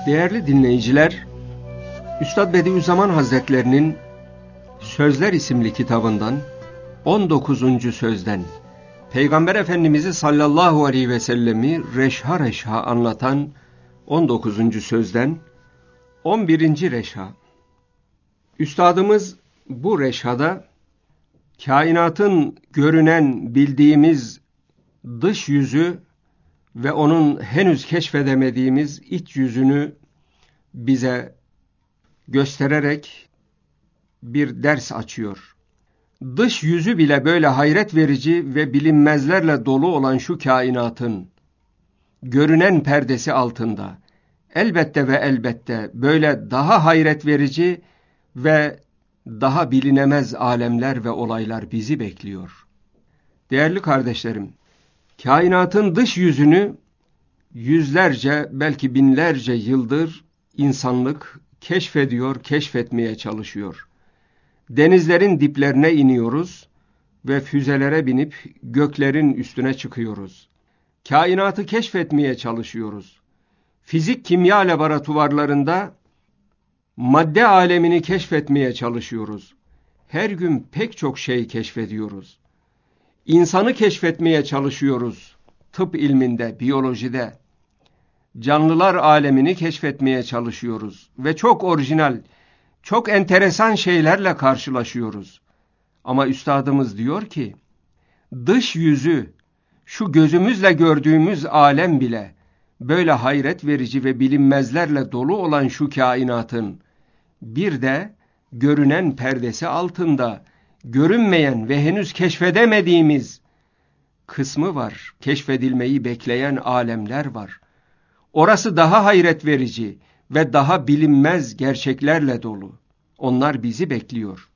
Değerli dinleyiciler, Üstad Bediüzzaman Hazretlerinin Sözler isimli kitabından 19. sözden Peygamber Efendimiz'i sallallahu aleyhi ve sellemi reşha reşha anlatan 19. sözden 11. reşha. Üstadımız bu reşhada kainatın görünen, bildiğimiz dış yüzü ve onun henüz keşfedemediğimiz iç yüzünü bize göstererek bir ders açıyor. Dış yüzü bile böyle hayret verici ve bilinmezlerle dolu olan şu kainatın görünen perdesi altında elbette ve elbette böyle daha hayret verici ve daha bilinemez alemler ve olaylar bizi bekliyor. Değerli kardeşlerim, kainatın dış yüzünü yüzlerce, belki binlerce yıldır insanlık keşfediyor, keşfetmeye çalışıyor. Denizlerin diplerine iniyoruz ve füzelere binip göklerin üstüne çıkıyoruz. Kainatı keşfetmeye çalışıyoruz. Fizik kimya laboratuvarlarında madde alemini keşfetmeye çalışıyoruz. Her gün pek çok şey keşfediyoruz. İnsanı keşfetmeye çalışıyoruz. Tıp ilminde, biyolojide. Canlılar alemini keşfetmeye çalışıyoruz. Ve çok orijinal, çok enteresan şeylerle karşılaşıyoruz. Ama üstadımız diyor ki, dış yüzü, şu gözümüzle gördüğümüz alem bile, böyle hayret verici ve bilinmezlerle dolu olan şu kainatın, bir de görünen perdesi altında, görünmeyen ve henüz keşfedemediğimiz kısmı var. Keşfedilmeyi bekleyen alemler var. Orası daha hayret verici ve daha bilinmez gerçeklerle dolu. Onlar bizi bekliyor.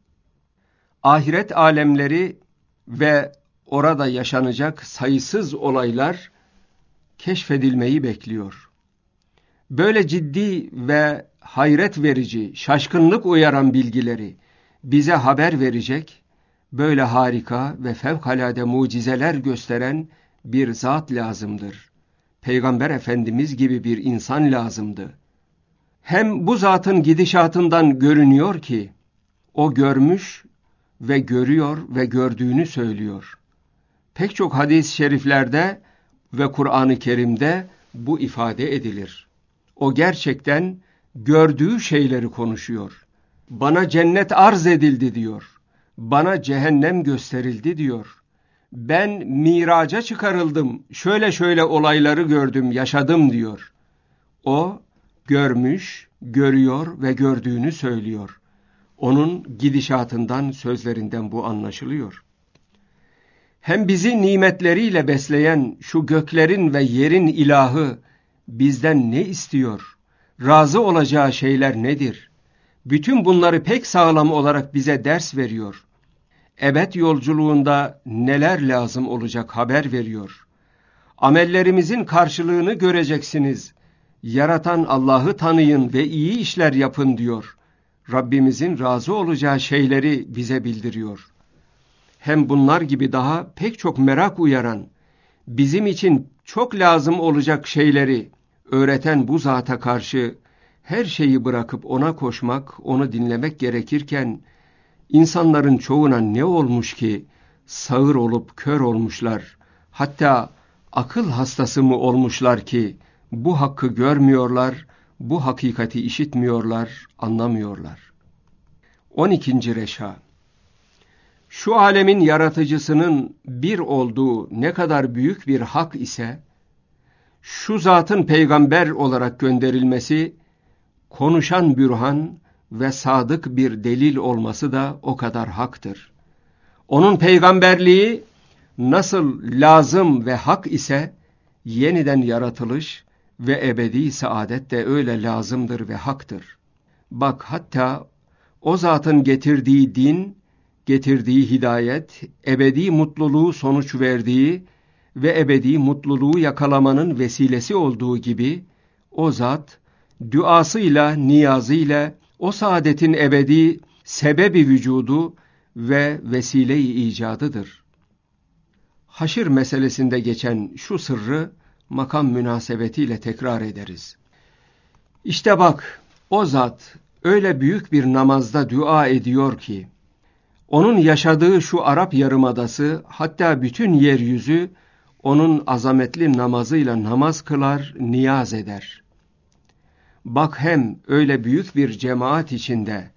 Ahiret alemleri ve orada yaşanacak sayısız olaylar keşfedilmeyi bekliyor. Böyle ciddi ve hayret verici, şaşkınlık uyaran bilgileri bize haber verecek, böyle harika ve fevkalade mucizeler gösteren bir zat lazımdır. Peygamber Efendimiz gibi bir insan lazımdı. Hem bu zatın gidişatından görünüyor ki, o görmüş ve görüyor ve gördüğünü söylüyor. Pek çok hadis-i şeriflerde ve Kur'an-ı Kerim'de bu ifade edilir. O gerçekten gördüğü şeyleri konuşuyor. Bana cennet arz edildi diyor. Bana cehennem gösterildi diyor. Ben miraca çıkarıldım, şöyle şöyle olayları gördüm, yaşadım diyor. O görmüş, görüyor ve gördüğünü söylüyor. Onun gidişatından, sözlerinden bu anlaşılıyor. Hem bizi nimetleriyle besleyen şu göklerin ve yerin ilahı bizden ne istiyor? Razı olacağı şeyler nedir? Bütün bunları pek sağlam olarak bize ders veriyor. Ebed yolculuğunda neler lazım olacak haber veriyor. Amellerimizin karşılığını göreceksiniz. Yaratan Allah'ı tanıyın ve iyi işler yapın diyor. Rabbimizin razı olacağı şeyleri bize bildiriyor. Hem bunlar gibi daha pek çok merak uyaran, bizim için çok lazım olacak şeyleri öğreten bu zata karşı her şeyi bırakıp ona koşmak, onu dinlemek gerekirken, İnsanların çoğuna ne olmuş ki sağır olup kör olmuşlar, hatta akıl hastası mı olmuşlar ki bu hakkı görmüyorlar, bu hakikati işitmiyorlar, anlamıyorlar. 12. reşha. Şu alemin yaratıcısının bir olduğu ne kadar büyük bir hak ise, şu zatın peygamber olarak gönderilmesi, konuşan bürhan ve sadık bir delil olması da o kadar haktır. Onun peygamberliği nasıl lazım ve hak ise, yeniden yaratılış ve ebedi saadet de öyle lazımdır ve haktır. Bak hatta o zatın getirdiği din, getirdiği hidayet, ebedi mutluluğu sonuç verdiği ve ebedi mutluluğu yakalamanın vesilesi olduğu gibi, o zat duasıyla, niyazıyla o saadetin ebedi sebebi vücudu ve vesile-i icadıdır. Haşir meselesinde geçen şu sırrı makam münasebetiyle tekrar ederiz. İşte bak, o zat öyle büyük bir namazda dua ediyor ki, onun yaşadığı şu Arap Yarımadası, hatta bütün yeryüzü, onun azametli namazıyla namaz kılar, niyaz eder. Bak hem öyle büyük bir cemaat içinde,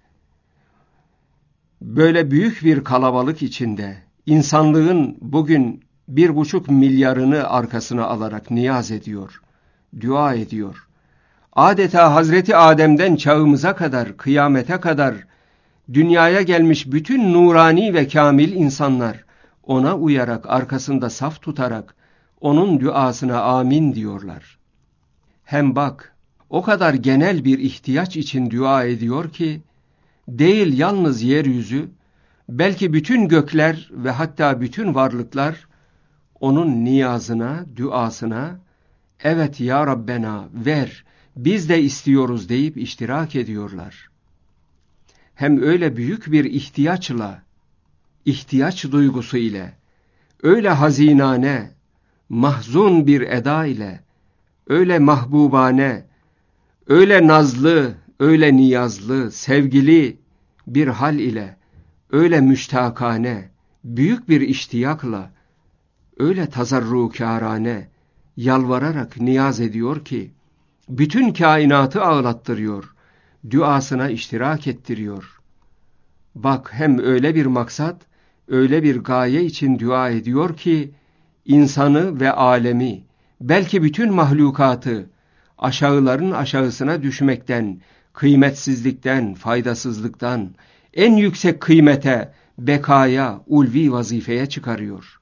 böyle büyük bir kalabalık içinde, insanlığın bugün 1,5 milyarını arkasına alarak niyaz ediyor, dua ediyor. Adeta Hazreti Adem'den çağımıza kadar, kıyamete kadar, dünyaya gelmiş bütün nurani ve kamil insanlar, ona uyarak, arkasında saf tutarak, onun duasına amin diyorlar. Hem bak, o kadar genel bir ihtiyaç için dua ediyor ki, değil yalnız yeryüzü, belki bütün gökler ve hatta bütün varlıklar, onun niyazına, duasına, evet ya Rabbena ver, biz de istiyoruz deyip iştirak ediyorlar. Hem öyle büyük bir ihtiyaçla, ihtiyaç duygusu ile, öyle hazinane, mahzun bir eda ile, öyle mahbubane, öyle nazlı, öyle niyazlı, sevgili bir hal ile, öyle müştakane, büyük bir iştiyakla, öyle tazarrukârane, yalvararak niyaz ediyor ki, bütün kainatı ağlattırıyor, duasına iştirak ettiriyor. Bak hem öyle bir maksat, öyle bir gaye için dua ediyor ki, insanı ve alemi, belki bütün mahlukatı, aşağıların aşağısına düşmekten, kıymetsizlikten, faydasızlıktan, en yüksek kıymete, bekaya, ulvi vazifeye çıkarıyor.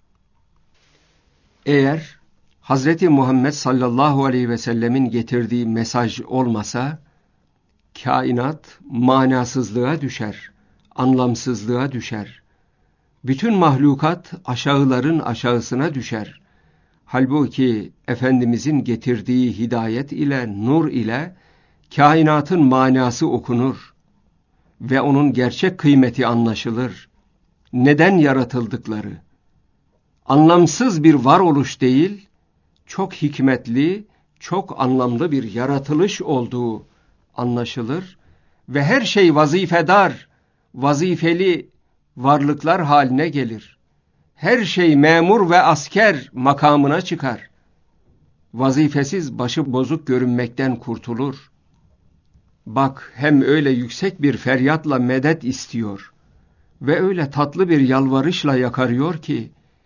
Eğer Hazreti Muhammed sallallahu aleyhi ve sellemin getirdiği mesaj olmasa, kainat manasızlığa düşer, anlamsızlığa düşer. Bütün mahlukat aşağıların aşağısına düşer. Halbuki Efendimizin getirdiği hidayet ile, nur ile kainatın manası okunur ve onun gerçek kıymeti anlaşılır. Neden yaratıldıkları, anlamsız bir varoluş değil, çok hikmetli, çok anlamlı bir yaratılış olduğu anlaşılır ve her şey vazifedar, vazifeli varlıklar haline gelir. Her şey memur ve asker makamına çıkar. Vazifesiz, başı bozuk görünmekten kurtulur. Bak hem öyle yüksek bir feryatla medet istiyor ve öyle tatlı bir yalvarışla yakarıyor ki,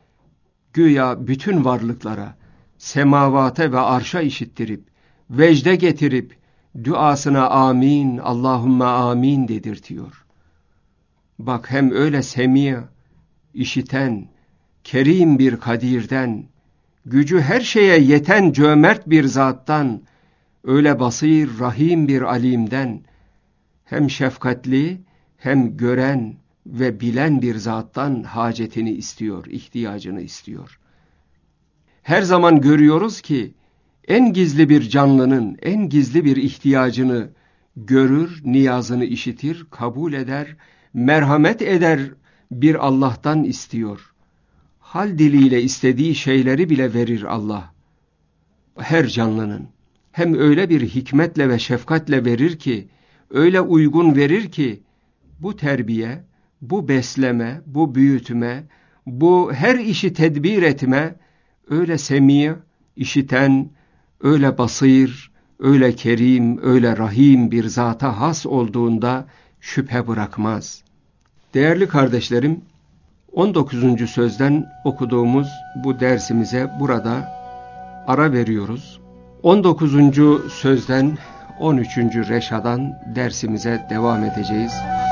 güya bütün varlıklara, semavate ve arşa işittirip, vecde getirip, duasına amin, Allahümme amin dedirtiyor. Bak hem öyle semi, işiten, kerim bir kadirden, gücü her şeye yeten cömert bir zattan, öyle basir, rahim bir alimden, hem şefkatli, hem gören ve bilen bir zattan hacetini istiyor, ihtiyacını istiyor. Her zaman görüyoruz ki, en gizli bir canlının, en gizli bir ihtiyacını görür, niyazını işitir, kabul eder, merhamet eder, bir Allah'tan istiyor. Hal diliyle istediği şeyleri bile verir Allah. Her canlının hem öyle bir hikmetle ve şefkatle verir ki, öyle uygun verir ki, bu terbiye, bu besleme, bu büyütme, bu her işi tedbir etme, öyle semi, işiten, öyle basir, öyle kerim, öyle rahim bir zata has olduğunda şüphe bırakmaz. Değerli kardeşlerim, 19. sözden okuduğumuz bu dersimize burada ara veriyoruz. 19. sözden 13. reşadan dersimize devam edeceğiz.